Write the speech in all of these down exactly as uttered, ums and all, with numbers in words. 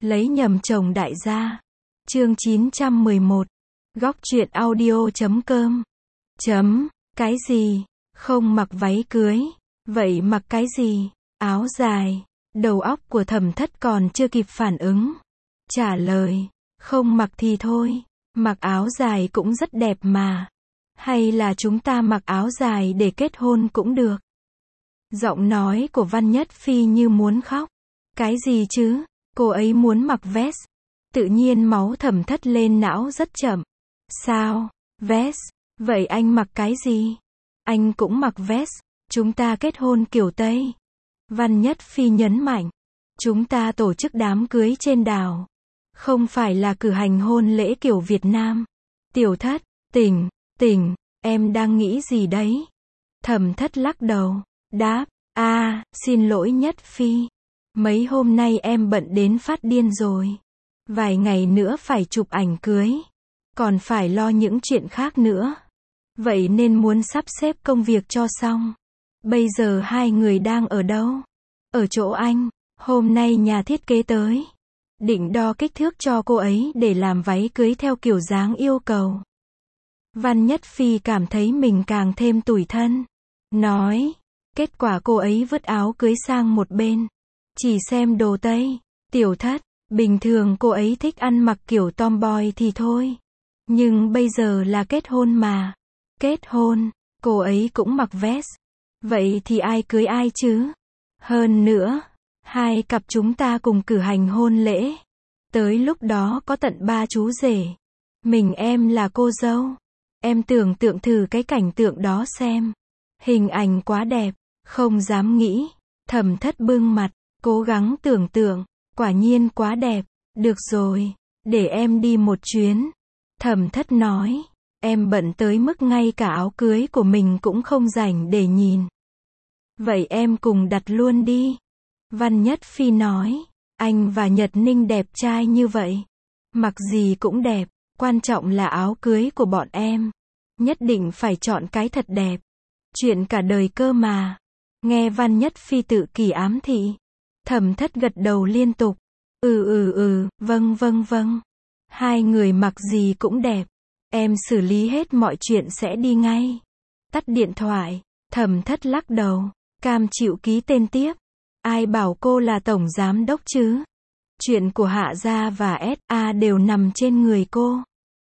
Lấy nhầm chồng đại gia. Chương chín trăm mười một. Góc truyện audio chấm com. Chấm. Cái gì? Không mặc váy cưới. Vậy mặc cái gì? Áo dài. Đầu óc của Thẩm Thất còn chưa kịp phản ứng. Trả lời. Không mặc thì thôi. Mặc áo dài cũng rất đẹp mà. Hay là chúng ta mặc áo dài để kết hôn cũng được. Giọng nói của Văn Nhất Phi như muốn khóc. Cái gì chứ? Cô ấy muốn mặc vest. Tự nhiên máu Thẩm Thất lên não rất chậm. Sao? Vest? Vậy anh mặc cái gì? Anh cũng mặc vest. Chúng ta kết hôn kiểu Tây. Văn Nhất Phi nhấn mạnh. Chúng ta tổ chức đám cưới trên đảo. Không phải là cử hành hôn lễ kiểu Việt Nam. Tiểu Thất, tỉnh, tỉnh, em đang nghĩ gì đấy? Thẩm Thất lắc đầu. Đáp, a à, xin lỗi Nhất Phi. Mấy hôm nay em bận đến phát điên rồi. Vài ngày nữa phải chụp ảnh cưới. Còn phải lo những chuyện khác nữa. Vậy nên muốn sắp xếp công việc cho xong. Bây giờ hai người đang ở đâu? Ở chỗ anh. Hôm nay nhà thiết kế tới. Định đo kích thước cho cô ấy để làm váy cưới theo kiểu dáng yêu cầu. Văn Nhất Phi cảm thấy mình càng thêm tủi thân. Nói. Kết quả cô ấy vứt áo cưới sang một bên. Chỉ xem đồ Tây. Tiểu Thất. Bình thường cô ấy thích ăn mặc kiểu tomboy thì thôi. Nhưng bây giờ là kết hôn mà. Kết hôn. Cô ấy cũng mặc vest. Vậy thì ai cưới ai chứ? Hơn nữa. Hai cặp chúng ta cùng cử hành hôn lễ. Tới lúc đó có tận ba chú rể. Mình em là cô dâu. Em tưởng tượng thử cái cảnh tượng đó xem. Hình ảnh quá đẹp. Không dám nghĩ. Thẩm Thất bưng mặt. Cố gắng tưởng tượng. Quả nhiên quá đẹp. Được rồi. Để em đi một chuyến. Thẩm Thất nói. Em bận tới mức ngay cả áo cưới của mình cũng không rảnh để nhìn. Vậy em cùng đặt luôn đi. Văn Nhất Phi nói. Anh và Nhật Ninh đẹp trai như vậy. Mặc gì cũng đẹp. Quan trọng là áo cưới của bọn em. Nhất định phải chọn cái thật đẹp. Chuyện cả đời cơ mà. Nghe Văn Nhất Phi tự kỷ ám thị. Thẩm Thất gật đầu liên tục. Ừ ừ ừ, vâng vâng vâng. Hai người mặc gì cũng đẹp. Em xử lý hết mọi chuyện sẽ đi ngay. Tắt điện thoại. Thẩm Thất lắc đầu. Cam chịu ký tên tiếp. Ai bảo cô là tổng giám đốc chứ? Chuyện của Hạ Gia và ét a đều nằm trên người cô.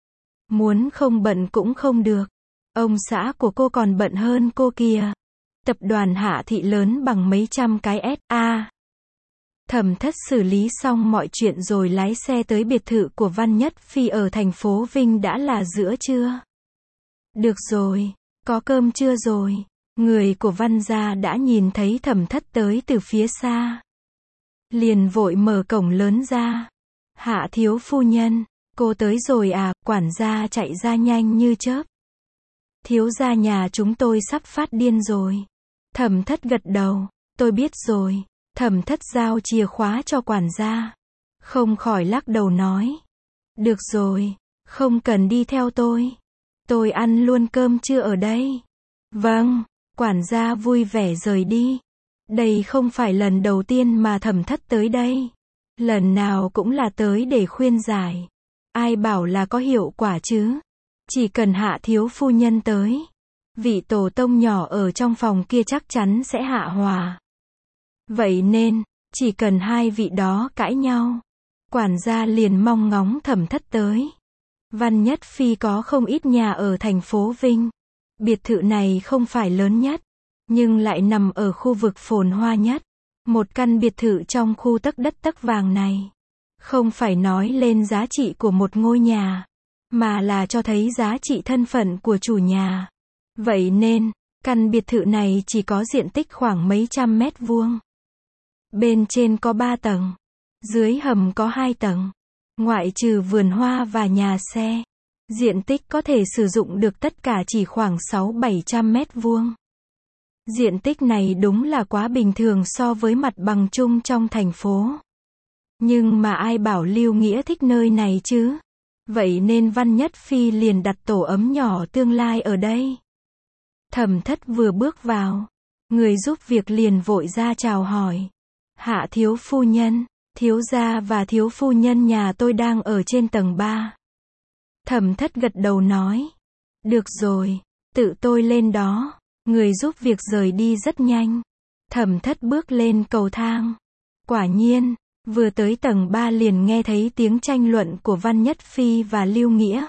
Muốn không bận cũng không được. Ông xã của cô còn bận hơn cô kìa. Tập đoàn Hạ Thị lớn bằng mấy trăm cái ét a. Thẩm Thất xử lý xong mọi chuyện rồi lái xe tới biệt thự của Văn Nhất Phi ở thành phố Vinh. Đã là giữa trưa. Được rồi, có cơm trưa rồi. Người của Văn gia đã nhìn thấy Thẩm Thất tới từ phía xa. Liền vội mở cổng lớn ra. Hạ thiếu phu nhân, cô tới rồi à? Quản gia chạy ra nhanh như chớp. Thiếu gia nhà chúng tôi sắp phát điên rồi. Thẩm Thất gật đầu. Tôi biết rồi. Thẩm Thất giao chìa khóa cho quản gia. Không khỏi lắc đầu nói. Được rồi, không cần đi theo tôi. Tôi ăn luôn cơm trưa ở đây. Vâng, quản gia vui vẻ rời đi. Đây không phải lần đầu tiên mà Thẩm Thất tới đây. Lần nào cũng là tới để khuyên giải. Ai bảo là có hiệu quả chứ? Chỉ cần Hạ thiếu phu nhân tới. Vị tổ tông nhỏ ở trong phòng kia chắc chắn sẽ hạ hòa. Vậy nên, chỉ cần hai vị đó cãi nhau. Quản gia liền mong ngóng Thẩm Thất tới. Văn Nhất Phi có không ít nhà ở thành phố Vinh. Biệt thự này không phải lớn nhất. Nhưng lại nằm ở khu vực phồn hoa nhất. Một căn biệt thự trong khu tấc đất tấc vàng này. Không phải nói lên giá trị của một ngôi nhà. Mà là cho thấy giá trị thân phận của chủ nhà. Vậy nên, căn biệt thự này chỉ có diện tích khoảng mấy trăm mét vuông. Bên trên có ba tầng. Dưới hầm có hai tầng. Ngoại trừ vườn hoa và nhà xe. Diện tích có thể sử dụng được tất cả chỉ khoảng sáu bảy trăm mét vuông. Diện tích này đúng là quá bình thường so với mặt bằng chung trong thành phố. Nhưng mà ai bảo Lưu Nghĩa thích nơi này chứ? Vậy nên Văn Nhất Phi liền đặt tổ ấm nhỏ tương lai ở đây. Thẩm Thất vừa bước vào. Người giúp việc liền vội ra chào hỏi. Hạ thiếu phu nhân, Thiếu gia và thiếu phu nhân nhà tôi đang ở trên tầng ba. Thẩm Thất gật đầu nói. Được rồi, tự tôi lên đó. Người giúp việc rời đi rất nhanh. Thẩm Thất bước lên cầu thang. Quả nhiên, vừa tới tầng ba liền nghe thấy tiếng tranh luận của Văn Nhất Phi và Lưu Nghĩa.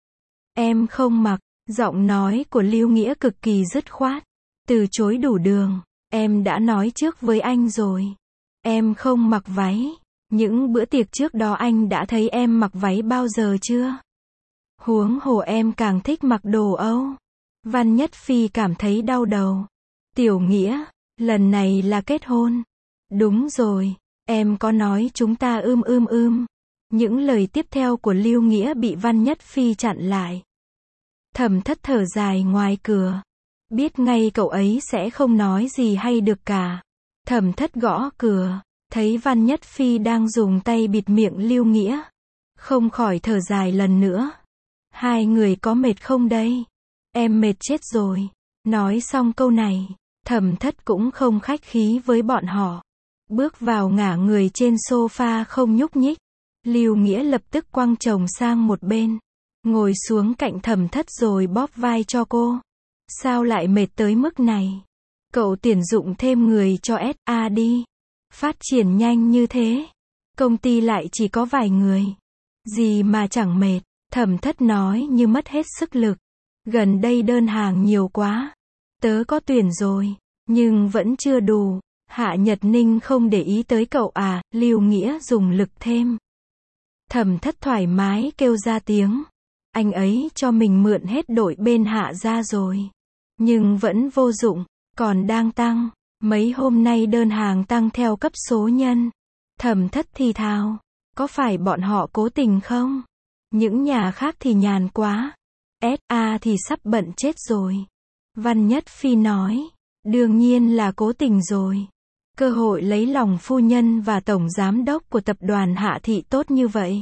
Em không mặc, giọng nói của Lưu Nghĩa cực kỳ dứt khoát. Từ chối đủ đường, em đã nói trước với anh rồi. Em không mặc váy. Những bữa tiệc trước đó anh đã thấy em mặc váy bao giờ chưa? Huống hồ em càng thích mặc đồ Âu. Văn Nhất Phi cảm thấy đau đầu. Tiểu Nghĩa, lần này là kết hôn. Đúng rồi, em có nói chúng ta ưm ưm ưm. Những lời tiếp theo của Lưu Nghĩa bị Văn Nhất Phi chặn lại. Thẩm Thất thở dài ngoài cửa. Biết ngay cậu ấy sẽ không nói gì hay được cả. Thẩm Thất gõ cửa, thấy Văn Nhất Phi đang dùng tay bịt miệng Lưu Nghĩa. Không khỏi thở dài lần nữa. Hai người có mệt không đây? Em mệt chết rồi. Nói xong câu này, Thẩm Thất cũng không khách khí với bọn họ. Bước vào ngả người trên sofa không nhúc nhích. Lưu Nghĩa lập tức quăng chồng sang một bên. Ngồi xuống cạnh Thẩm Thất rồi bóp vai cho cô. Sao lại mệt tới mức này? Cậu tuyển dụng thêm người cho ét a đi. Phát triển nhanh như thế. Công ty lại chỉ có vài người. Gì mà chẳng mệt. Thẩm Thất nói như mất hết sức lực. Gần đây đơn hàng nhiều quá. Tớ có tuyển rồi. Nhưng vẫn chưa đủ. Hạ Nhật Ninh không để ý tới cậu à? Lưu Nghĩa dùng lực thêm. Thẩm Thất thoải mái kêu ra tiếng. Anh ấy cho mình mượn hết đội bên Hạ gia rồi. Nhưng vẫn vô dụng. Còn đang tăng. Mấy hôm nay đơn hàng tăng theo cấp số nhân. Thẩm Thất thì thào. Có phải bọn họ cố tình không? Những nhà khác thì nhàn quá. ét a thì sắp bận chết rồi. Văn Nhất Phi nói. Đương nhiên là cố tình rồi. Cơ hội lấy lòng phu nhân và tổng giám đốc của tập đoàn Hạ Thị tốt như vậy.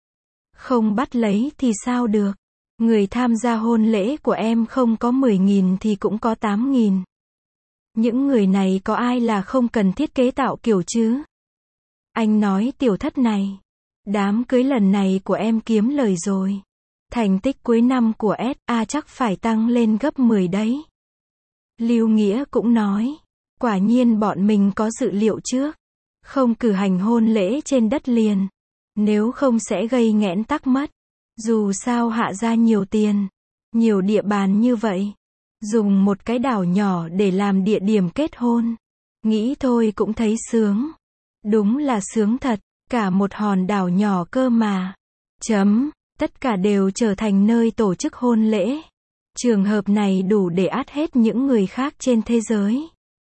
Không bắt lấy thì sao được. Người tham gia hôn lễ của em không có mười nghìn thì cũng có tám nghìn. Những người này có ai là không cần thiết kế tạo kiểu chứ? Anh nói Tiểu Thất này. Đám cưới lần này của em kiếm lời rồi. Thành tích cuối năm của ét a chắc phải tăng lên gấp mười đấy. Lưu Nghĩa cũng nói. Quả nhiên bọn mình có dự liệu trước. Không cử hành hôn lễ trên đất liền. Nếu không sẽ gây nghẽn tắc mất. Dù sao Hạ gia nhiều tiền. Nhiều địa bàn như vậy. Dùng một cái đảo nhỏ để làm địa điểm kết hôn. Nghĩ thôi cũng thấy sướng. Đúng là sướng thật. Cả một hòn đảo nhỏ cơ mà. Chấm. Tất cả đều trở thành nơi tổ chức hôn lễ. Trường hợp này đủ để át hết những người khác trên thế giới.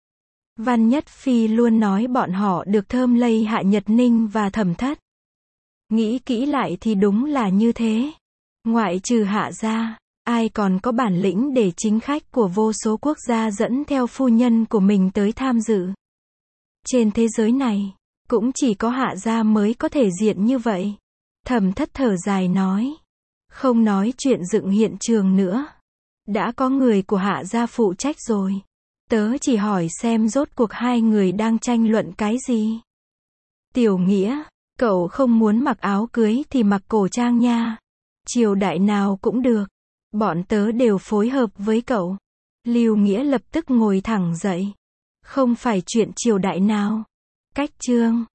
Văn Nhất Phi luôn nói bọn họ được thơm lây Hạ Nhật Ninh và Thẩm Thất. Nghĩ kỹ lại thì đúng là như thế. Ngoại trừ Hạ gia, ai còn có bản lĩnh để chính khách của vô số quốc gia dẫn theo phu nhân của mình tới tham dự. Trên thế giới này, cũng chỉ có Hạ gia mới có thể diện như vậy. Thẩm Thất thở dài nói. Không nói chuyện dựng hiện trường nữa. Đã có người của Hạ gia phụ trách rồi. Tớ chỉ hỏi xem rốt cuộc hai người đang tranh luận cái gì. Tiểu Nghĩa, cậu không muốn mặc áo cưới thì mặc cổ trang nha. Triều đại nào cũng được. Bọn tớ đều phối hợp với cậu. Lưu Nghĩa lập tức ngồi thẳng dậy. Không phải chuyện triều đại nào. Cách chương.